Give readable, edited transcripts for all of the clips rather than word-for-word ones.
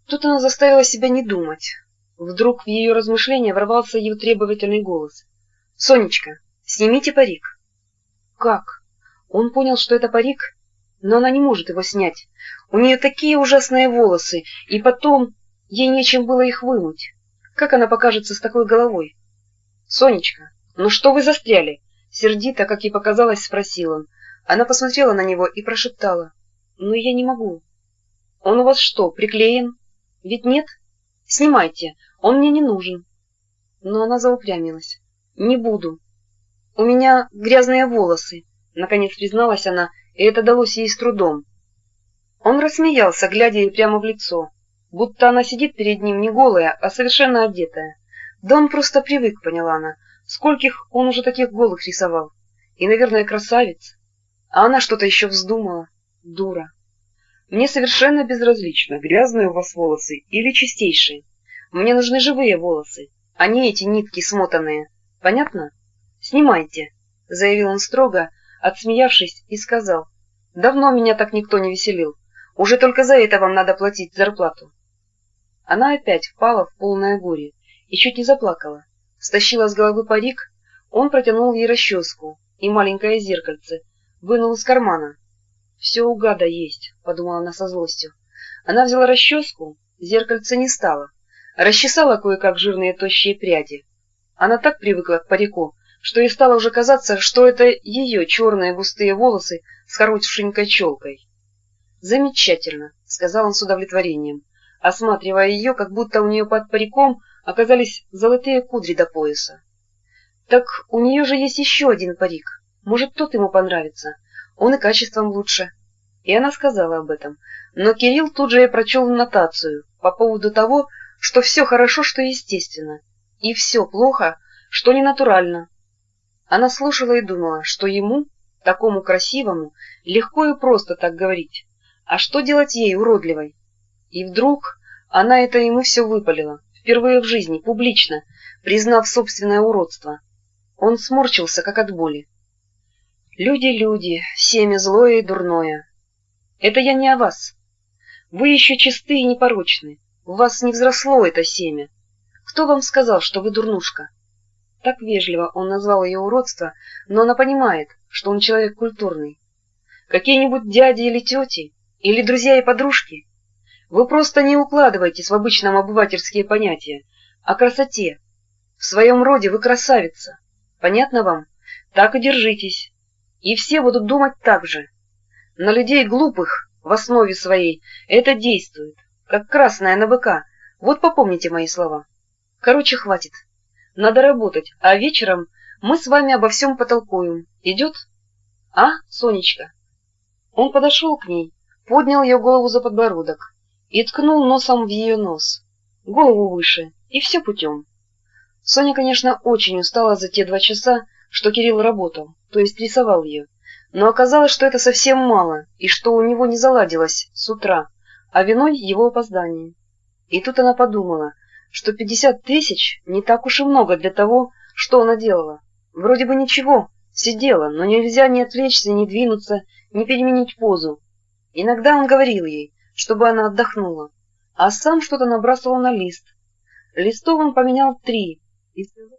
Тут она заставила себя не думать. Вдруг в ее размышления ворвался ее требовательный голос. — Сонечка, снимите парик. — Как? Он понял, что это парик, но она не может его снять. У нее такие ужасные волосы, и потом ей нечем было их вымыть. Как она покажется с такой головой? — Сонечка, ну что вы застряли? — сердито, как ей показалось, спросил он. Она посмотрела на него и прошептала. — Ну, я не могу. — Он у вас что, приклеен? — Ведь нет? Снимайте, он мне не нужен. Но она заупрямилась. — Не буду. — У меня грязные волосы, — наконец призналась она, и это далось ей с трудом. Он рассмеялся, глядя ей прямо в лицо, будто она сидит перед ним не голая, а совершенно одетая. Да он просто привык, поняла она, скольких он уже таких голых рисовал. И, наверное, красавец. А она что-то еще вздумала. Дура. Мне совершенно безразлично, грязные у вас волосы или чистейшие. Мне нужны живые волосы, а не эти нитки смотанные. Понятно? Снимайте, — заявил он строго, отсмеявшись, и сказал. Давно меня так никто не веселил. Уже только за это вам надо платить зарплату. Она опять впала в полное горе и чуть не заплакала. Стащила с головы парик, он протянул ей расческу и маленькое зеркальце, вынул из кармана. «Все у гада есть», — подумала она со злостью. Она взяла расческу, зеркальце не стало, расчесала кое-как жирные тощие пряди. Она так привыкла к парику, что ей стало уже казаться, что это ее черные густые волосы с хорошенькой челкой. «Замечательно», — сказал он с удовлетворением, осматривая ее, как будто у нее под париком оказались золотые кудри до пояса. «Так у нее же есть еще один парик. Может, тот ему понравится. Он и качеством лучше». И она сказала об этом. Но Кирилл тут же и прочел нотацию по поводу того, что все хорошо, что естественно, и все плохо, что ненатурально. Она слушала и думала, что ему, такому красивому, легко и просто так говорить. А что делать ей, уродливой? И вдруг она это ему все выпалила, впервые в жизни, публично, признав собственное уродство. Он сморщился, как от боли. «Люди, люди, семя злое и дурное. Это я не о вас. Вы еще чисты и непорочны. В вас не взросло это семя. Кто вам сказал, что вы дурнушка?» Так вежливо он назвал ее уродство, но она понимает, что он человек культурный. Какие-нибудь дяди или тети, или друзья и подружки? Вы просто не укладываетесь в обычном обывательские понятия о красоте. В своем роде вы красавица. Понятно вам? Так и держитесь. И все будут думать так же. На людей глупых в основе своей это действует, как красное на быка. Вот попомните мои слова. Короче, хватит. Надо работать, а вечером мы с вами обо всем потолкуем. Идет? А, Сонечка? Он подошел к ней, поднял ее голову за подбородок и ткнул носом в ее нос. Голову выше, и все путем. Соня, конечно, очень устала за те 2 часа, что Кирилл работал, то есть рисовал ее, но оказалось, что это совсем мало, и что у него не заладилось с утра, а виной его опоздание. И тут она подумала, что 50 000 не так уж и много для того, что она делала. Вроде бы ничего, сидела, но нельзя ни отвлечься, ни двинуться, ни переменить позу. Иногда он говорил ей, чтобы она отдохнула, а сам что-то набрасывал на лист. Листов он поменял 3. И сказал...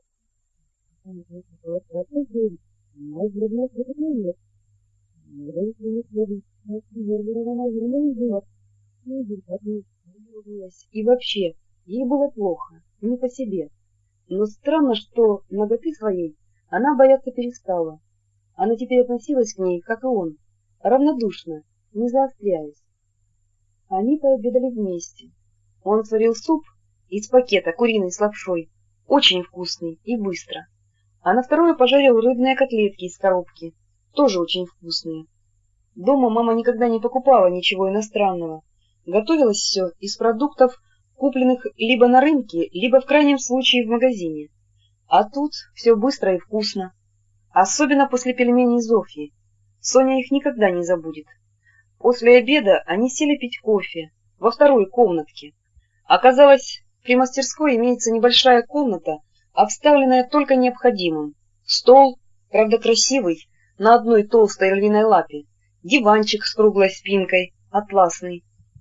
И вообще, ей было плохо, не по себе. Но странно, что наготы своей она бояться перестала. Она теперь относилась к ней, как и он, равнодушно, не заостряясь. Они пообедали вместе. Он сварил суп из пакета куриный с лапшой, очень вкусный и быстро. А на второе пожарил рыбные котлетки из коробки, тоже очень вкусные. Дома мама никогда не покупала ничего иностранного. Готовилось все из продуктов, купленных либо на рынке, либо в крайнем случае в магазине. А тут все быстро и вкусно. Особенно после пельменей Зофьи. Соня их никогда не забудет. После обеда они сели пить кофе во второй комнатке. Оказалось, при мастерской имеется небольшая комната, обставленная только необходимым. Стол, правда красивый, на одной толстой львиной лапе, диванчик с круглой спинкой, атласный.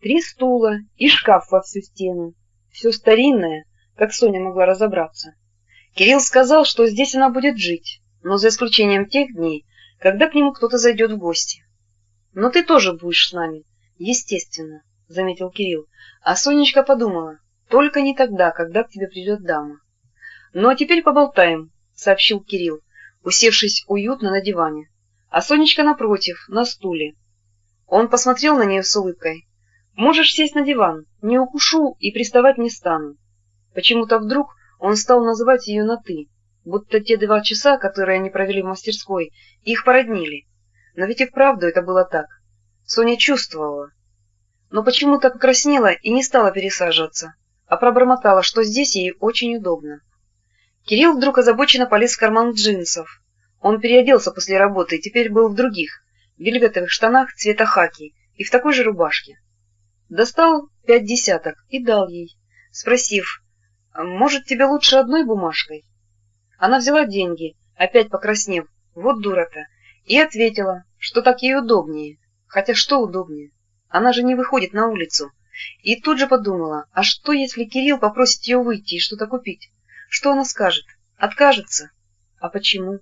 3 стула и шкаф во всю стену. Все старинное, как Соня могла разобраться. Кирилл сказал, что здесь она будет жить, но за исключением тех дней, когда к нему кто-то зайдет в гости. — Но ты тоже будешь с нами, естественно, — заметил Кирилл. А Сонечка подумала: только не тогда, когда к тебе придет дама. — Ну а теперь поболтаем, — сообщил Кирилл, усевшись уютно на диване. А Сонечка напротив, на стуле. Он посмотрел на нее с улыбкой. — Можешь сесть на диван, не укушу и приставать не стану. Почему-то вдруг он стал называть ее на «ты», будто те 2 часа, которые они провели в мастерской, их породнили. Но ведь и вправду это было так. Соня чувствовала. Но почему-то покраснела и не стала пересаживаться, а пробормотала, что здесь ей очень удобно. Кирилл вдруг озабоченно полез в карман джинсов. Он переоделся после работы и теперь был в других, вельветовых штанах цвета хаки и в такой же рубашке. Достал 5 десяток и дал ей, спросив: «Может, тебе лучше одной бумажкой?» Она взяла деньги, опять покраснев, вот дура-то, и ответила, что так ей удобнее. Хотя что удобнее? Она же не выходит на улицу. И тут же подумала: а что, если Кирилл попросит ее выйти и что-то купить? Что она скажет? Откажется? А почему?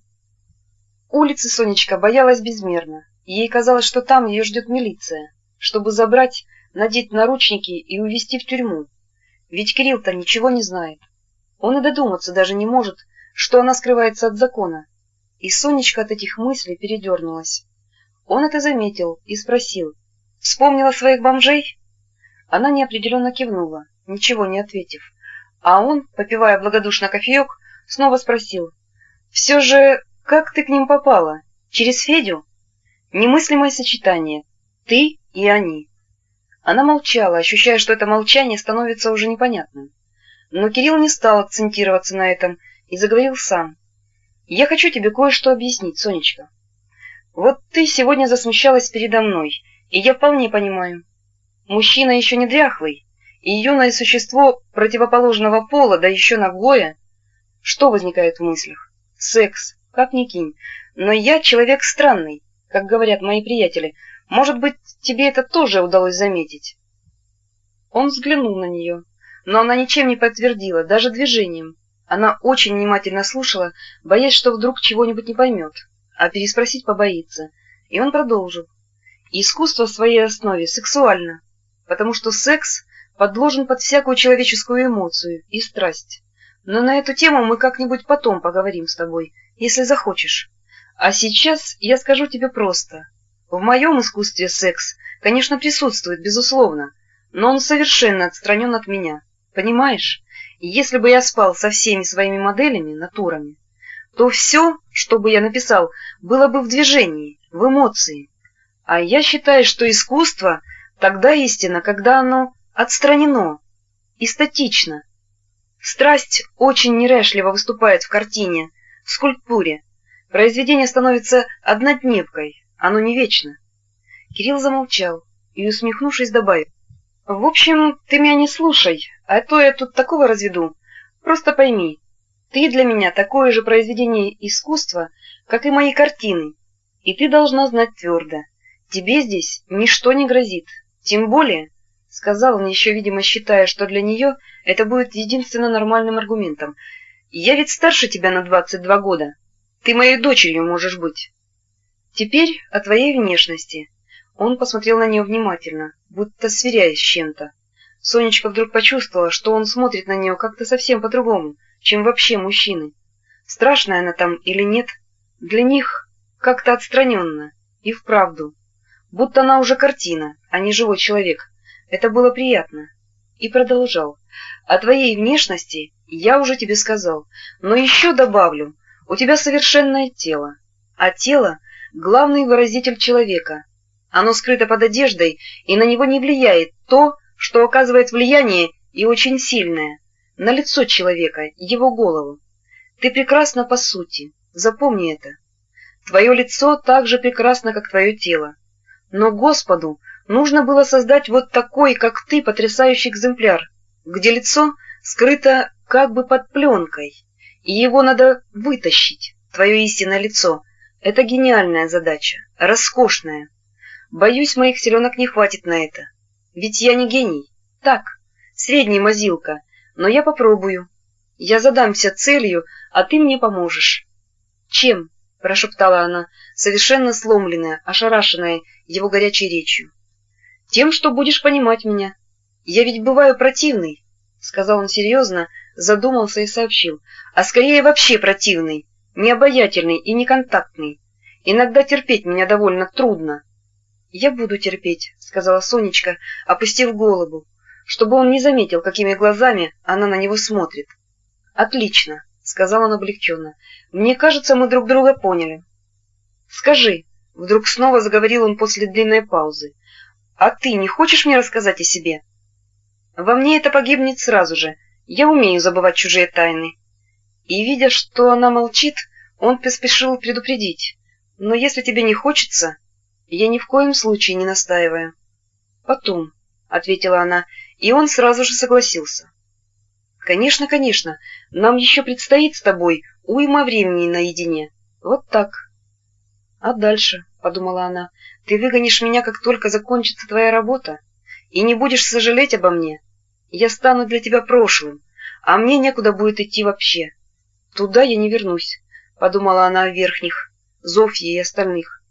Улицы Сонечка боялась безмерно. Ей казалось, что там ее ждет милиция, чтобы забрать, надеть наручники и увезти в тюрьму. Ведь Кирилл-то ничего не знает. Он и додуматься даже не может, что она скрывается от закона. И Сонечка от этих мыслей передернулась. Он это заметил и спросил: «Вспомнила своих бомжей?» Она неопределенно кивнула, ничего не ответив. А он, попивая благодушно кофеек, снова спросил: «Все же, как ты к ним попала? Через Федю?» Немыслимое сочетание. Ты и они. Она молчала, ощущая, что это молчание становится уже непонятным. Но Кирилл не стал акцентироваться на этом и заговорил сам. «Я хочу тебе кое-что объяснить, Сонечка. Вот ты сегодня засмущалась передо мной, и я вполне понимаю. Мужчина еще не дряхлый, и юное существо противоположного пола, да еще нагое. Что возникает в мыслях? Секс, как ни кинь. Но я человек странный, как говорят мои приятели. Может быть, тебе это тоже удалось заметить?» Он взглянул на нее, но она ничем не подтвердила, даже движением. Она очень внимательно слушала, боясь, что вдруг чего-нибудь не поймет, а переспросить побоится. И он продолжил. «Искусство в своей основе сексуально, потому что секс подложен под всякую человеческую эмоцию и страсть. Но на эту тему мы как-нибудь потом поговорим с тобой, если захочешь. А сейчас я скажу тебе просто. В моем искусстве секс, конечно, присутствует, безусловно, но он совершенно отстранен от меня. Понимаешь? И если бы я спал со всеми своими моделями, натурами, то все, что бы я написал, было бы в движении, в эмоции. А я считаю, что искусство тогда истинно, когда оно отстранено и статично. Страсть очень неряшливо выступает в картине, в скульптуре. Произведение становится однодневкой, оно не вечно». Кирилл замолчал и, усмехнувшись, добавил: «В общем, ты меня не слушай, а то я тут такого разведу. Просто пойми, ты для меня такое же произведение искусства, как и мои картины, и ты должна знать твердо: тебе здесь ничто не грозит. Тем более, — сказал он, еще, видимо, считая, что для нее это будет единственно нормальным аргументом, — я ведь старше тебя на 22 года. Ты моей дочерью можешь быть. Теперь о твоей внешности». Он посмотрел на нее внимательно, будто сверяясь с чем-то. Сонечка вдруг почувствовала, что он смотрит на нее как-то совсем по-другому, чем вообще мужчины. Страшная она там или нет, для них как-то отстраненно, и вправду. Будто она уже картина, а не живой человек. Это было приятно. И продолжал: «О твоей внешности я уже тебе сказал, но еще добавлю, у тебя совершенное тело, а тело — главный выразитель человека. Оно скрыто под одеждой, и на него не влияет то, что оказывает влияние и очень сильное, на лицо человека, его голову. Ты прекрасна по сути, запомни это. Твое лицо так же прекрасно, как твое тело. Но Господу нужно было создать вот такой, как ты, потрясающий экземпляр, где лицо скрыто как бы под пленкой, и его надо вытащить, твое истинное лицо. Это гениальная задача, роскошная. Боюсь, моих силенок не хватит на это. Ведь я не гений. Так, средний мазилка, но я попробую. Я задамся целью, а ты мне поможешь. Чем? — прошептала она, совершенно сломленная, ошарашенная его горячей речью. Тем, что будешь понимать меня. Я ведь бываю противный, — сказал он серьезно, задумался и сообщил, а скорее вообще противный, необаятельный и неконтактный. Иногда терпеть меня довольно трудно. — Я буду терпеть, — сказала Сонечка, опустив голову, чтобы он не заметил, какими глазами она на него смотрит. — Отлично, — сказал он облегченно. — Мне кажется, мы друг друга поняли. — Скажи, — вдруг снова заговорил он после длинной паузы, — а ты не хочешь мне рассказать о себе? Во мне это погибнет сразу же. Я умею забывать чужие тайны. И, видя, что она молчит, он поспешил предупредить. Но если тебе не хочется, я ни в коем случае не настаиваю. — Потом, — ответила она, и он сразу же согласился. — Конечно, конечно, нам еще предстоит с тобой уйма времени наедине. Вот так. — А дальше, — подумала она, — ты выгонишь меня, как только закончится твоя работа, и не будешь сожалеть обо мне. Я стану для тебя прошлым, а мне некуда будет идти вообще. Туда я не вернусь, — подумала она о верхних, Зофье и остальных.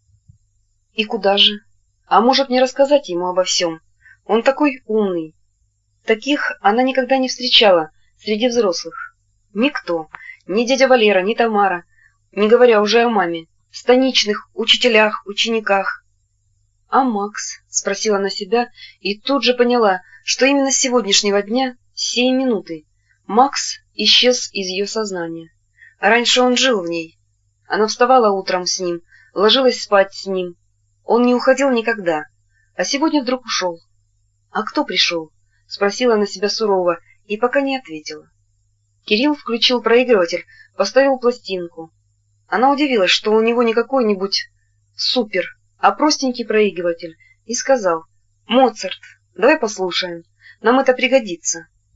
И куда же? А может, не рассказать ему обо всем? Он такой умный. Таких она никогда не встречала среди взрослых. Никто, ни дядя Валера, ни Тамара, не говоря уже о маме, станичных, учителях, учениках. — А Макс? — спросила она себя и тут же поняла, что именно с сегодняшнего дня, с сей минуты, Макс исчез из ее сознания. Раньше он жил в ней. Она вставала утром с ним, ложилась спать с ним. Он не уходил никогда, а сегодня вдруг ушел. — А кто пришел? — спросила она себя сурово и пока не ответила. Кирилл включил проигрыватель, поставил пластинку. Она удивилась, что у него не какой-нибудь супер, а простенький проигрыватель, и сказал: — Моцарт, давай послушаем, нам это пригодится.